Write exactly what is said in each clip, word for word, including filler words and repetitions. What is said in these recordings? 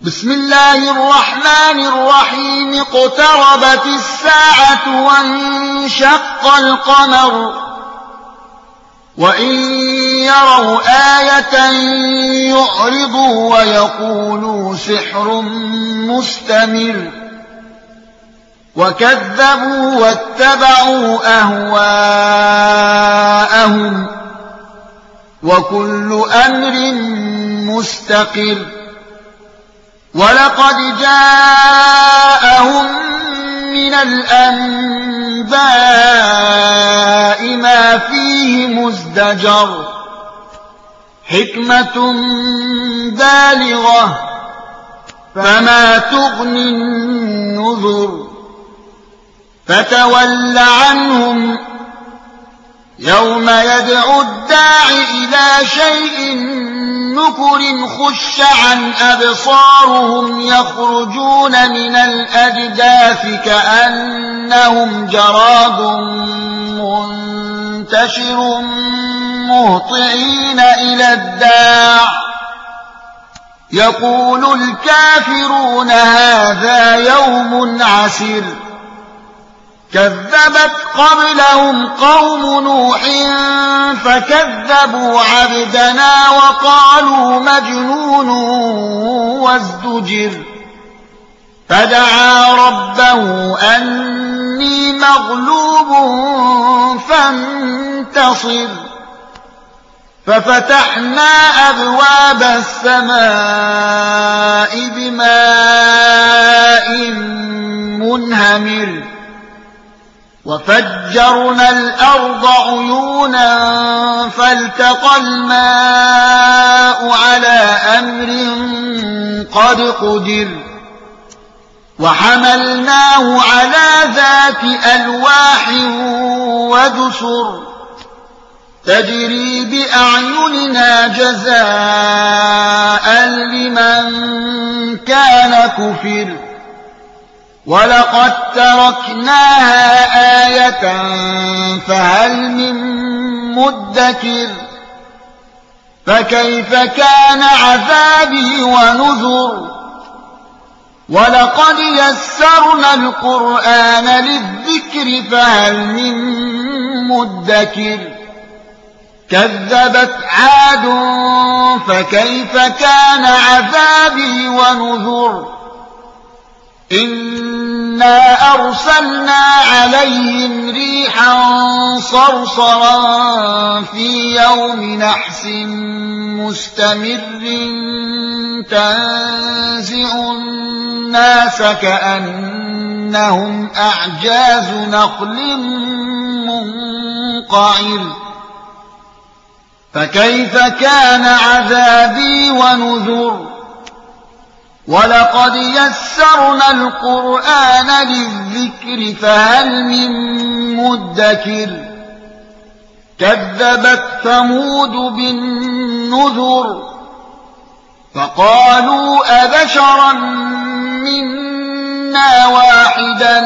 بسم الله الرحمن الرحيم اقتربت الساعة وانشق القمر وإن يروا آية يعرضوا ويقولوا سحر مستمر وكذبوا واتبعوا أهواءهم وكل أمر مستقر ولقد جاءهم من الأنباء ما فيه مزدجر حكمة بالغة فما تغني النذر فتول عنهم يوم يدعو الداع إلى شيء نكر خش عن أبصارهم يخرجون من الأجداث كأنهم جراد منتشر مهطعين إلى الداع يقول الكافرون هذا يوم عسر كذبت قبلهم قوم نوح فكذبوا عبدنا وقالوا مجنون وازدجر فدعا ربه أني مغلوب فانتصر ففتحنا أبواب السماء بماء منهمر وفجرنا الأرض عيونا فالتقى الماء على أمر قد قدر وحملناه على ذات ألواح ودسر تجري بأعيننا جزاء لمن كان كفر ولقد تركناها آية فهل من مدكر فكيف كان عذابي ونذر ولقد يسرنا القرآن للذكر فهل من مدكر كذبت عاد فكيف كان عذابي ونذر إنا أرسلنا عليهم ريحا صرصرا في يوم نحس مستمر تنزع الناس كأنهم أعجاز نخل منقعر فكيف كان عذابي ونذر ولقد يسرنا القرآن للذكر فهل من مدكر كذبت ثمود بالنذر فقالوا أبشرا منا واحدا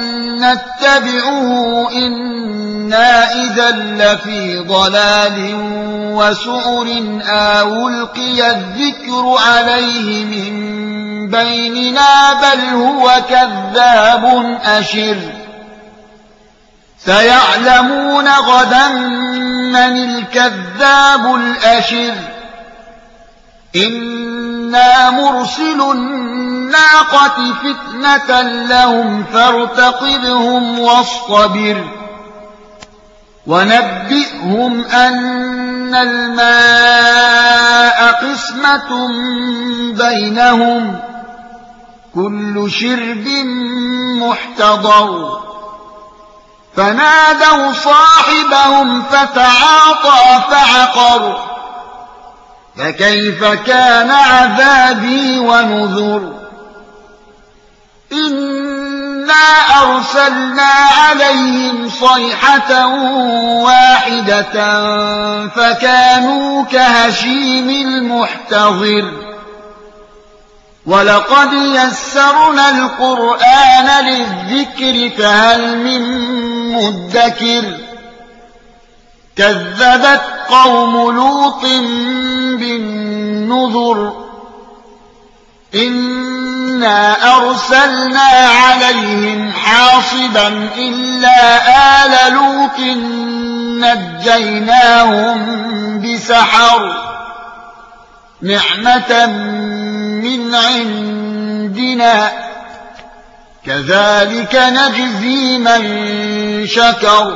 نتبعه إنا إذا لفي ضلال وسعر أو ألقي الذكر عليه من بيننا بل هو كذاب أشر سيعلمون غدا من الكذاب الأشر إنا مرسل الناقة فتنة لهم فارتقبهم واصطبر ونبئهم أن الماء قسمة بينهم كل شرب محتضر فنادوا صاحبهم فتعاطى فعقر فكيف كان عذابي ونذر إنا أرسلنا عليهم صيحة واحدة فكانوا كهشيم المحتضر ولقد يسرنا القرآن للذكر فهل من مدكر كذبت قوم لوط بالنذر إن إنا أرسلنا عليهم حاصبا إلا آل لوط نجيناهم بسحر نعمة من عندنا كذلك نجزي من شكر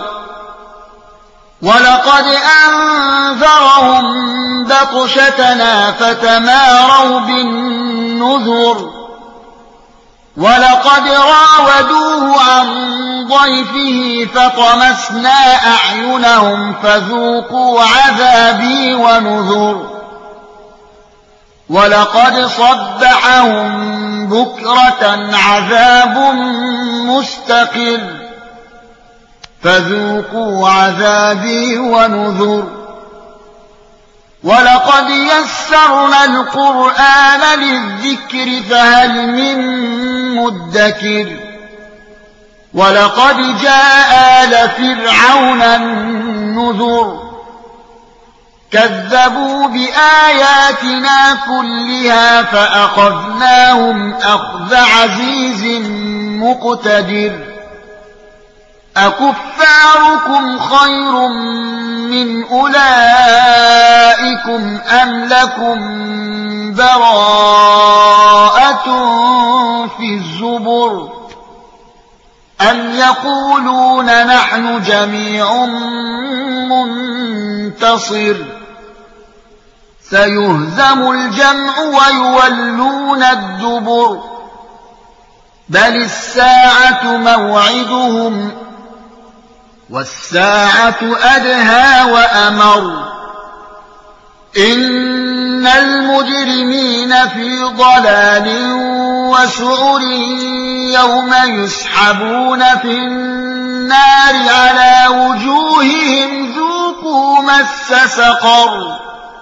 ولقد أنذرهم بطشتنا فتماروا بالنذر ولقد راودوه عن ضيفه فطمسنا أعينهم فذوقوا عذابي ونذر ولقد صبحهم بكرة عذاب مستقر فذوقوا عذابي ونذر ولقد يسرنا القرآن للذكر فهل من مدكر ولقد جاء آل فرعون النذر كذبوا بآياتنا كلها فأخذناهم أخذ عزيز مقتدر أكفاركم خير من أولئكم أم لكم براءة في الزبر أم يقولون نحن جميع منتصر سيهزم الجمع ويولون الدبر بل الساعة موعدهم والساعة أدهى وأمر إن المجرمين في ضلال وسعر يوم يسحبون في النار على وجوههم ذوقوا مس سقر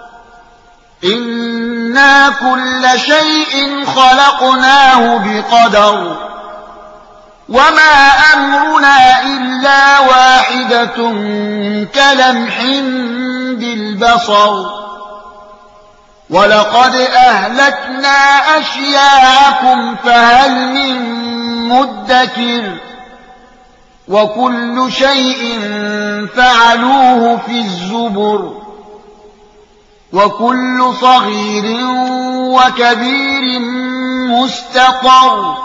إنا كل شيء خلقناه بقدر وما أمرنا إلا واحدة كلمح بالبصر ولقد أهلكنا أشياعكم فهل من مدكر وكل شيء فعلوه في الزبر وكل صغير وكبير مستقر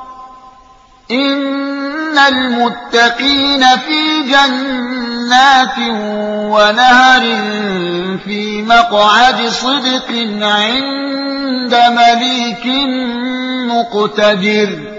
إن المتقين في جنات ونهر في مقعد صدق عند مليك مقتدر